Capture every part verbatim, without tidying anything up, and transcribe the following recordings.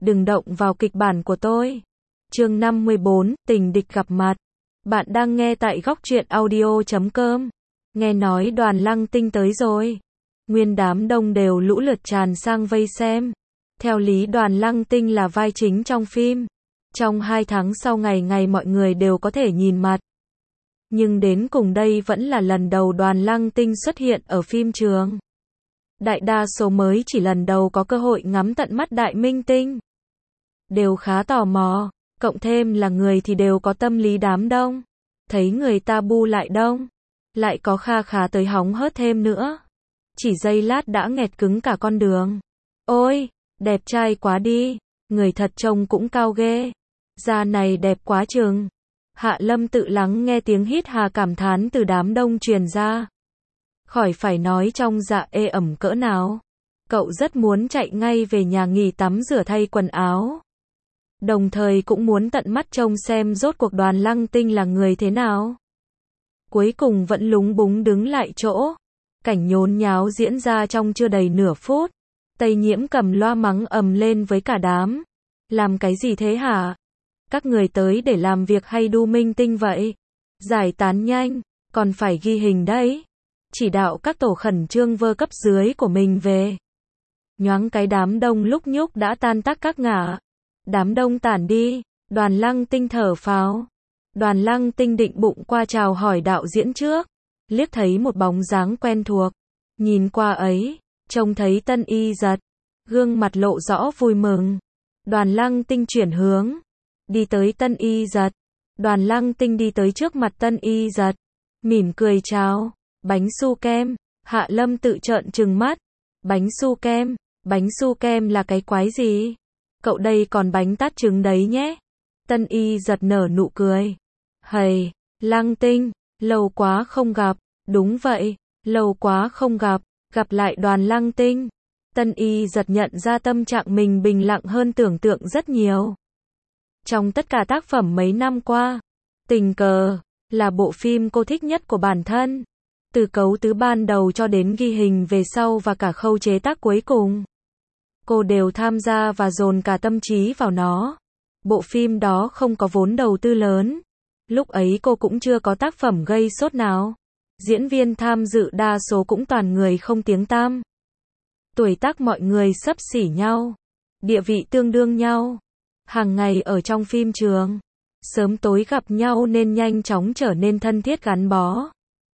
đừng động vào kịch bản của tôi. Chương năm mươi bốn, tình địch gặp mặt. Bạn đang nghe tại góc truyện audio chấm com. Nghe nói Đoàn Lăng Tinh tới rồi. Nguyên đám đông đều lũ lượt tràn sang vây xem. Theo lý Đoàn Lăng Tinh là vai chính trong phim. Trong hai tháng sau ngày ngày mọi người đều có thể nhìn mặt. Nhưng đến cùng đây vẫn là lần đầu Đoàn Lăng Tinh xuất hiện ở phim trường. Đại đa số mới chỉ lần đầu có cơ hội ngắm tận mắt đại minh tinh. Đều khá tò mò, cộng thêm là người thì đều có tâm lý đám đông. Thấy người ta bu lại đông, lại có kha khá tới hóng hớt thêm nữa. Chỉ giây lát đã nghẹt cứng cả con đường. Ôi, đẹp trai quá đi, người thật trông cũng cao ghê. Da này đẹp quá chừng. Hạ Lâm tự lắng nghe tiếng hít hà cảm thán từ đám đông truyền ra. Khỏi phải nói trong dạ ê ẩm cỡ nào. Cậu rất muốn chạy ngay về nhà nghỉ tắm rửa thay quần áo. Đồng thời cũng muốn tận mắt trông xem rốt cuộc Đoàn Lăng Tinh là người thế nào. Cuối cùng vẫn lúng búng đứng lại chỗ. Cảnh nhốn nháo diễn ra trong chưa đầy nửa phút. Tây Nhiễm cầm loa mắng ầm lên với cả đám. Làm cái gì thế hả? Các người tới để làm việc hay đu minh tinh vậy? Giải tán nhanh, còn phải ghi hình đấy. Chỉ đạo các tổ khẩn trương vơ cấp dưới của mình về. Nhoáng cái đám đông lúc nhúc đã tan tác các ngả. Đám đông tản đi, Đoàn Lăng Tinh thở phào. Đoàn Lăng Tinh định bụng qua chào hỏi đạo diễn trước. Liếc thấy một bóng dáng quen thuộc. Nhìn qua ấy, trông thấy Tân Y Giật. Gương mặt lộ rõ vui mừng. Đoàn Lăng Tinh chuyển hướng. Đi tới Tân Y Giật. Đoàn Lăng Tinh đi tới trước mặt Tân Y Giật. Mỉm cười chào. Bánh su kem. Hạ Lâm tự trợn trừng mắt. Bánh su kem. Bánh su kem là cái quái gì? Cậu đây còn bánh tát trứng đấy nhé. Tân Y Giật nở nụ cười. Hầy, Lăng Tinh, lâu quá không gặp. Đúng vậy, lâu quá không gặp. Gặp lại Đoàn Lăng Tinh. Tân Y Giật nhận ra tâm trạng mình bình lặng hơn tưởng tượng rất nhiều. Trong tất cả tác phẩm mấy năm qua, Tình Cờ là bộ phim cô thích nhất của bản thân. Từ cấu tứ ban đầu cho đến ghi hình về sau và cả khâu chế tác cuối cùng. Cô đều tham gia và dồn cả tâm trí vào nó. Bộ phim đó không có vốn đầu tư lớn. Lúc ấy cô cũng chưa có tác phẩm gây sốt nào. Diễn viên tham dự đa số cũng toàn người không tiếng tăm. Tuổi tác mọi người xấp xỉ nhau. Địa vị tương đương nhau. Hàng ngày ở trong phim trường. Sớm tối gặp nhau nên nhanh chóng trở nên thân thiết gắn bó.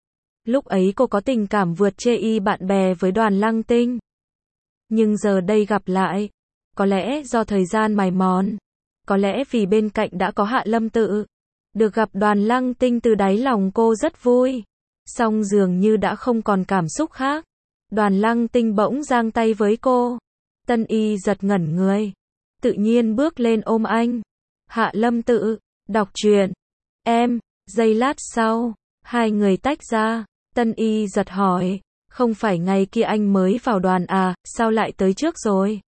Lúc ấy cô có tình cảm vượt chê y bạn bè với Đoàn Lăng Tinh. Nhưng giờ đây gặp lại. Có lẽ do thời gian mài mòn. Có lẽ vì bên cạnh đã có Hạ Lâm tự. Được gặp Đoàn Lăng Tinh từ đáy lòng cô rất vui. Song dường như đã không còn cảm xúc khác. Đoàn Lăng Tinh bỗng giang tay với cô. Tân Y Giật ngẩn người. Tự nhiên bước lên ôm anh. Hạ Lâm tự, đọc truyện. Em, giây lát sau, hai người tách ra. Tân Y Giật hỏi. Không phải ngày kia anh mới vào đoàn à, sao lại tới trước rồi?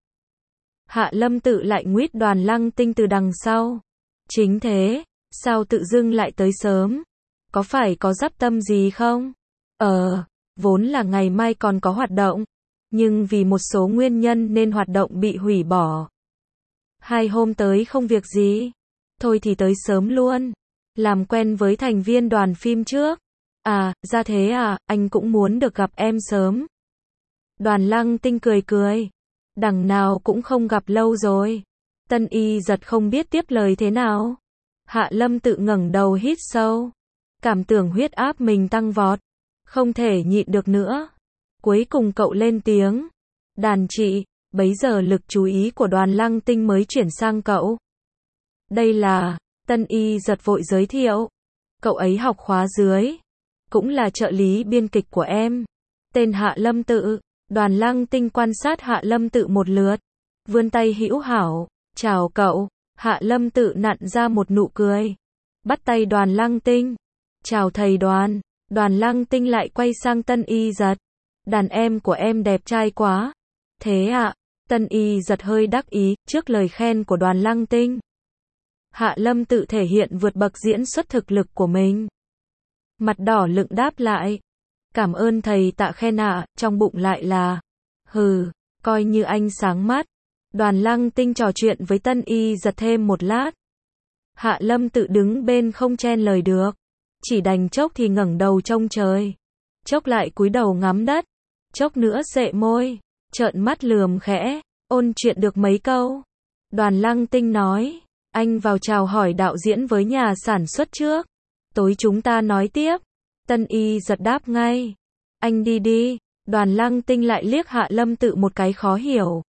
Hạ Lâm tự lại nguyết Đoàn Lăng Tinh từ đằng sau. Chính thế, sao tự dưng lại tới sớm? Có phải có dắp tâm gì không? Ờ, vốn là ngày mai còn có hoạt động. Nhưng vì một số nguyên nhân nên hoạt động bị hủy bỏ. Hai hôm tới không việc gì. Thôi thì tới sớm luôn. Làm quen với thành viên đoàn phim trước. À, ra thế à, anh cũng muốn được gặp em sớm. Đoàn Lăng Tinh cười cười. Đằng nào cũng không gặp lâu rồi. Tân Y Giật không biết tiếp lời thế nào. Hạ Lâm tự ngẩng đầu hít sâu. Cảm tưởng huyết áp mình tăng vọt. Không thể nhịn được nữa. Cuối cùng cậu lên tiếng. Đàn chị, bấy giờ lực chú ý của Đoàn Lăng Tinh mới chuyển sang cậu. Đây là, Tân Y Giật vội giới thiệu. Cậu ấy học khóa dưới. Cũng là trợ lý biên kịch của em. Tên Hạ Lâm tự. Đoàn Lăng Tinh quan sát Hạ Lâm tự một lượt. Vươn tay hữu hảo. Chào cậu. Hạ Lâm tự nặn ra một nụ cười. Bắt tay Đoàn Lăng Tinh. Chào thầy Đoàn. Đoàn Lăng Tinh lại quay sang Tân Y Giật. Đàn em của em đẹp trai quá. Thế ạ. Tân Y Giật hơi đắc ý trước lời khen của Đoàn Lăng Tinh. Hạ Lâm tự thể hiện vượt bậc diễn xuất thực lực của mình. Mặt đỏ lựng đáp lại. Cảm ơn thầy tạ khen ạ, trong bụng lại là. Hừ, coi như anh sáng mắt. Đoàn Lăng Tinh trò chuyện với Tân Y Giật thêm một lát. Hạ Lâm Tự đứng bên không chen lời được. Chỉ đành chốc thì ngẩng đầu trông trời. Chốc lại cúi đầu ngắm đất. Chốc nữa sệ môi. Trợn mắt lườm khẽ. Ôn chuyện được mấy câu. Đoàn Lăng Tinh nói. Anh vào chào hỏi đạo diễn với nhà sản xuất trước. Tối chúng ta nói tiếp. Tân Y Giật đáp ngay. Anh đi đi. Đoàn Lăng Tinh lại liếc Hạ Lâm Tự một cái khó hiểu.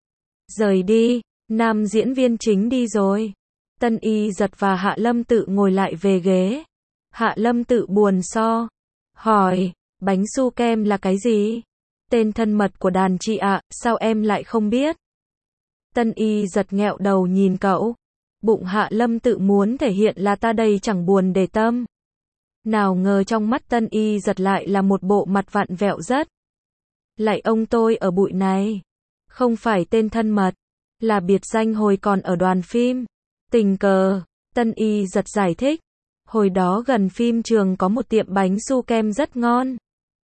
Rời đi. Nam diễn viên chính đi rồi. Tân Y Giật và Hạ Lâm Tự ngồi lại về ghế. Hạ Lâm Tự buồn so. Hỏi. Bánh su kem là cái gì? Tên thân mật của đàn chị ạ, sao em lại không biết? Tân Y Giật nghẹo đầu nhìn cậu. Bụng Hạ Lâm Tự muốn thể hiện là ta đây chẳng buồn để tâm. Nào ngờ trong mắt Tân Y Giật lại là một bộ mặt vặn vẹo rất. Lại ông tôi ở bụi này. Không phải tên thân mật. Là biệt danh hồi còn ở đoàn phim. Tình cờ. Tân Y Giật giải thích. Hồi đó gần phim trường có một tiệm bánh su kem rất ngon.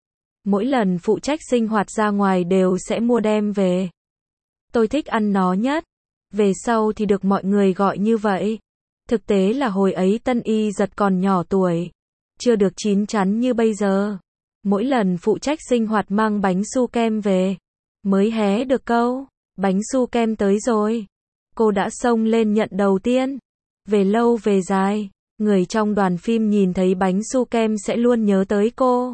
Mỗi lần phụ trách sinh hoạt ra ngoài đều sẽ mua đem về. Tôi thích ăn nó nhất. Về sau thì được mọi người gọi như vậy. Thực tế là hồi ấy Tân Y Giật còn nhỏ tuổi. Chưa được chín chắn như bây giờ. Mỗi lần phụ trách sinh hoạt mang bánh su kem về. Mới hé được câu. Bánh su kem tới rồi. Cô đã xông lên nhận đầu tiên. Về lâu về dài. Người trong đoàn phim nhìn thấy bánh su kem sẽ luôn nhớ tới cô.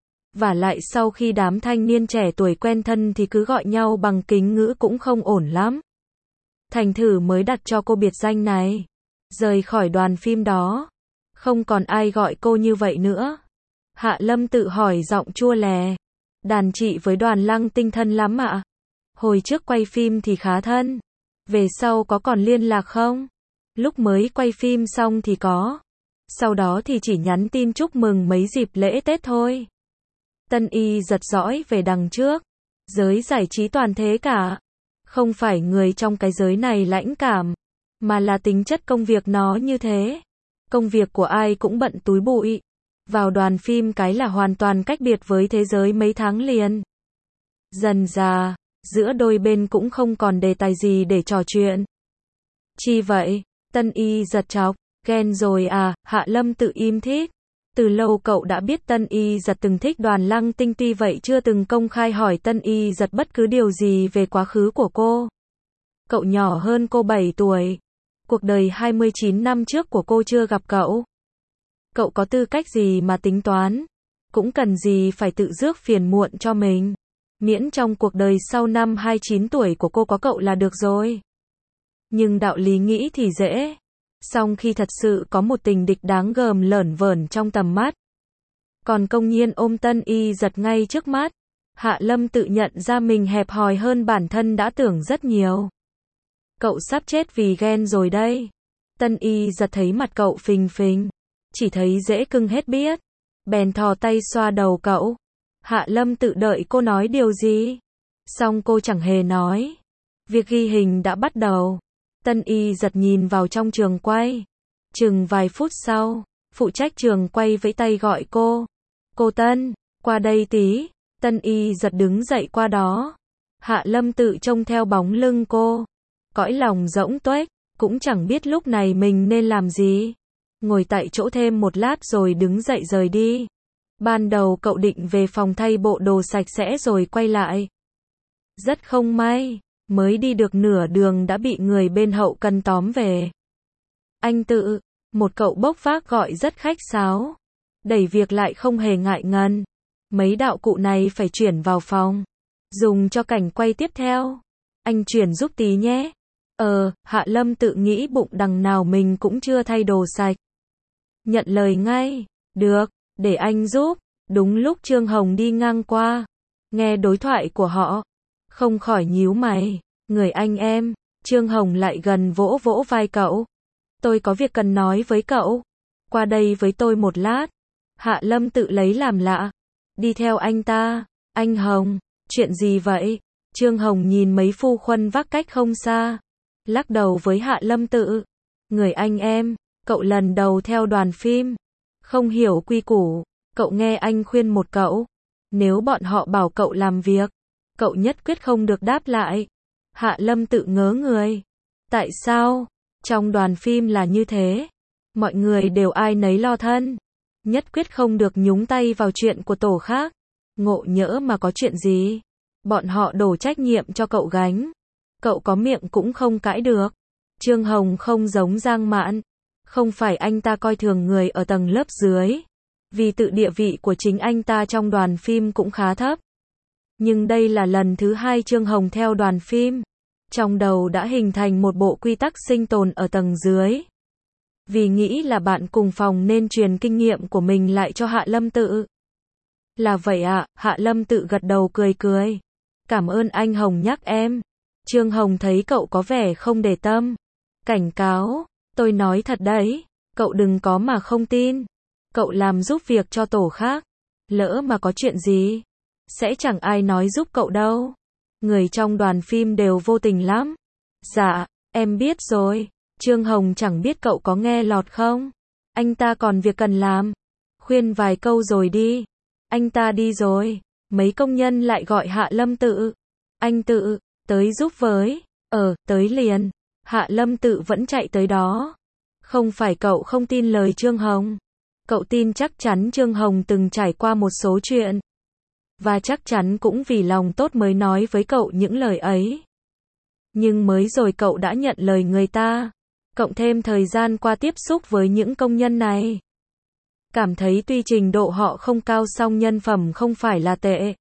Và lại sau khi đám thanh niên trẻ tuổi quen thân thì cứ gọi nhau bằng kính ngữ cũng không ổn lắm. Thành thử mới đặt cho cô biệt danh này. Rời khỏi đoàn phim đó. Không còn ai gọi cô như vậy nữa. Hạ Lâm Tự hỏi giọng chua lè. Đàn chị với Đoàn Lăng Tinh thân lắm ạ? Hồi trước quay phim thì khá thân. Về sau có còn liên lạc không? Lúc mới quay phim xong thì có. Sau đó thì chỉ nhắn tin chúc mừng mấy dịp lễ Tết thôi. Tân Y Giật dõi về đằng trước. Giới giải trí toàn thế cả. Không phải người trong cái giới này lãnh cảm. Mà là tính chất công việc nó như thế. Công việc của ai cũng bận túi bụi. Vào đoàn phim cái là hoàn toàn cách biệt với thế giới mấy tháng liền. Dần dà, giữa đôi bên cũng không còn đề tài gì để trò chuyện. Chi vậy? Tân Y Giật chọc. Ghen rồi à? Hạ Lâm Tự im thít. Từ lâu cậu đã biết Tân Y Giật từng thích Đoàn Lăng Tinh, tuy vậy chưa từng công khai hỏi Tân Y Giật bất cứ điều gì về quá khứ của cô. Cậu nhỏ hơn cô bảy tuổi. Cuộc đời hai mươi chín năm trước của cô chưa gặp cậu. Cậu có tư cách gì mà tính toán? Cũng cần gì phải tự rước phiền muộn cho mình. Miễn trong cuộc đời sau năm hai mươi chín tuổi của cô có cậu là được rồi. Nhưng đạo lý nghĩ thì dễ. Song khi thật sự có một tình địch đáng gờm lởn vởn trong tầm mắt. Còn công nhiên ôm Tân Y Giật ngay trước mắt. Hạ Lâm tự nhận ra mình hẹp hòi hơn bản thân đã tưởng rất nhiều. Cậu sắp chết vì ghen rồi đây. Tân Y Giật thấy mặt cậu phình phình. Chỉ thấy dễ cưng hết biết. Bèn thò tay xoa đầu cậu. Hạ Lâm tự đợi cô nói điều gì. Xong cô chẳng hề nói. Việc ghi hình đã bắt đầu. Tân Y Giật nhìn vào trong trường quay. Chừng vài phút sau, phụ trách trường quay vẫy tay gọi cô. Cô Tân, qua đây tí. Tân Y Giật đứng dậy qua đó. Hạ Lâm tự trông theo bóng lưng cô. Cõi lòng rỗng tuếch, cũng chẳng biết lúc này mình nên làm gì. Ngồi tại chỗ thêm một lát rồi đứng dậy rời đi. Ban đầu cậu định về phòng thay bộ đồ sạch sẽ rồi quay lại. Rất không may, mới đi được nửa đường đã bị người bên hậu cần tóm về. Anh Tự, một cậu bốc vác gọi rất khách sáo. Đẩy việc lại không hề ngại ngần. Mấy đạo cụ này phải chuyển vào phòng. Dùng cho cảnh quay tiếp theo. Anh chuyển giúp tí nhé. Ờ, Hạ Lâm tự nghĩ bụng đằng nào mình cũng chưa thay đồ sạch. Nhận lời ngay. Được, để anh giúp. Đúng lúc Trương Hồng đi ngang qua. Nghe đối thoại của họ. Không khỏi nhíu mày. Người anh em. Trương Hồng lại gần vỗ vỗ vai cậu. Tôi có việc cần nói với cậu. Qua đây với tôi một lát. Hạ Lâm tự lấy làm lạ. Đi theo anh ta. Anh Hồng, chuyện gì vậy? Trương Hồng nhìn mấy phu khuân vác cách không xa. Lắc đầu với Hạ Lâm tự. Người anh em, cậu lần đầu theo đoàn phim. Không hiểu quy củ. Cậu nghe anh khuyên một cậu. Nếu bọn họ bảo cậu làm việc, cậu nhất quyết không được đáp lại. Hạ Lâm Tự ngớ người. Tại sao? Trong đoàn phim là như thế. Mọi người đều ai nấy lo thân. Nhất quyết không được nhúng tay vào chuyện của tổ khác. Ngộ nhỡ mà có chuyện gì, bọn họ đổ trách nhiệm cho cậu gánh. Cậu có miệng cũng không cãi được. Trương Hồng không giống Giang Mạn. Không phải anh ta coi thường người ở tầng lớp dưới. Vì tự địa vị của chính anh ta trong đoàn phim cũng khá thấp. Nhưng đây là lần thứ hai Trương Hồng theo đoàn phim. Trong đầu đã hình thành một bộ quy tắc sinh tồn ở tầng dưới. Vì nghĩ là bạn cùng phòng nên truyền kinh nghiệm của mình lại cho Hạ Lâm Tự. Là vậy ạ, à, Hạ Lâm Tự gật đầu cười cười. Cảm ơn anh Hồng nhắc em. Trương Hồng thấy cậu có vẻ không để tâm. Cảnh cáo, tôi nói thật đấy, cậu đừng có mà không tin. Cậu làm giúp việc cho tổ khác. Lỡ mà có chuyện gì, sẽ chẳng ai nói giúp cậu đâu. Người trong đoàn phim đều vô tình lắm. Dạ, em biết rồi. Trương Hồng chẳng biết cậu có nghe lọt không. Anh ta còn việc cần làm. Khuyên vài câu rồi đi. Anh ta đi rồi. Mấy công nhân lại gọi Hạ Lâm Tự. Anh Tự, tới giúp với. Ờ, tới liền. Hạ Lâm Tự vẫn chạy tới đó. Không phải cậu không tin lời Trương Hồng. Cậu tin chắc chắn Trương Hồng từng trải qua một số chuyện. Và chắc chắn cũng vì lòng tốt mới nói với cậu những lời ấy. Nhưng mới rồi cậu đã nhận lời người ta. Cộng thêm thời gian qua tiếp xúc với những công nhân này. Cảm thấy tuy trình độ họ không cao song nhân phẩm không phải là tệ.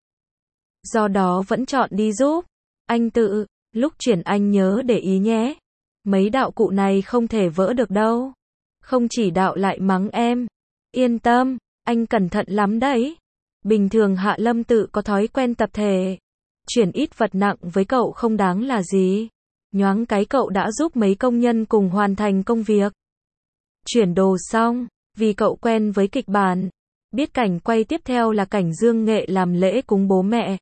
Do đó vẫn chọn đi giúp. Anh Tự, lúc chuyển anh nhớ để ý nhé. Mấy đạo cụ này không thể vỡ được đâu. Không chỉ đạo lại mắng em. Yên tâm, anh cẩn thận lắm đấy. Bình thường Hạ Lâm Tự có thói quen tập thể. Chuyển ít vật nặng với cậu không đáng là gì. Nhoáng cái cậu đã giúp mấy công nhân cùng hoàn thành công việc. Chuyển đồ xong, vì cậu quen với kịch bản. Biết cảnh quay tiếp theo là cảnh Dương Nghệ làm lễ cúng bố mẹ.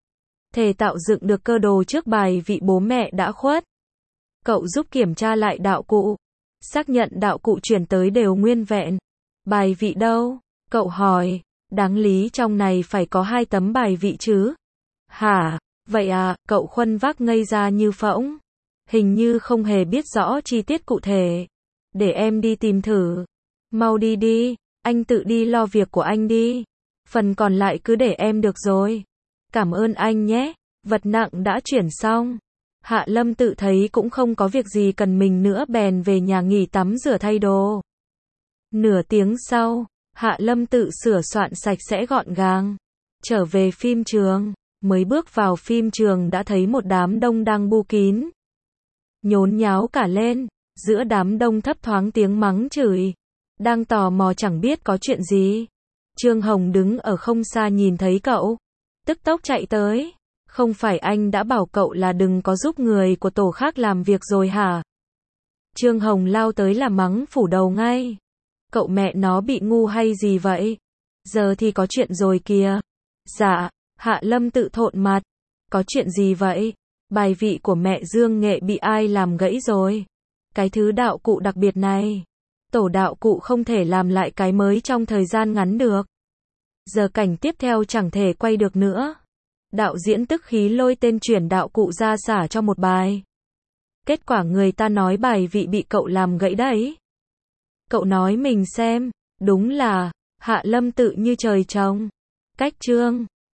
Thể tạo dựng được cơ đồ trước bài vị bố mẹ đã khuất. Cậu giúp kiểm tra lại đạo cụ. Xác nhận đạo cụ chuyển tới đều nguyên vẹn. Bài vị đâu? Cậu hỏi. Đáng lý trong này phải có hai tấm bài vị chứ. Hả? Vậy à, cậu khuân vác ngây ra như phỗng. Hình như không hề biết rõ chi tiết cụ thể. Để em đi tìm thử. Mau đi đi, anh tự đi lo việc của anh đi. Phần còn lại cứ để em được rồi. Cảm ơn anh nhé. Vật nặng đã chuyển xong. Hạ Lâm Tự thấy cũng không có việc gì cần mình nữa bèn về nhà nghỉ tắm rửa thay đồ. Nửa tiếng sau, Hạ Lâm Tự sửa soạn sạch sẽ gọn gàng. Trở về phim trường, mới bước vào phim trường đã thấy một đám đông đang bu kín. Nhốn nháo cả lên, giữa đám đông thấp thoáng tiếng mắng chửi. Đang tò mò chẳng biết có chuyện gì. Trương Hồng đứng ở không xa nhìn thấy cậu. Tức tốc chạy tới. Không phải anh đã bảo cậu là đừng có giúp người của tổ khác làm việc rồi hả? Trương Hồng lao tới là mắng phủ đầu ngay. Cậu mẹ nó bị ngu hay gì vậy? Giờ thì có chuyện rồi kìa. Dạ, Hạ Lâm Tự thộn mặt. Có chuyện gì vậy? Bài vị của mẹ Dương Nghệ bị ai làm gãy rồi? Cái thứ đạo cụ đặc biệt này. Tổ đạo cụ không thể làm lại cái mới trong thời gian ngắn được. Giờ cảnh tiếp theo chẳng thể quay được nữa. Đạo diễn tức khí lôi tên chuyển đạo cụ ra xả cho một bài. Kết quả người ta nói bài vị bị cậu làm gãy đấy. Cậu nói mình xem, đúng là, Hạ Lâm Tự như trời trồng. Cách Trương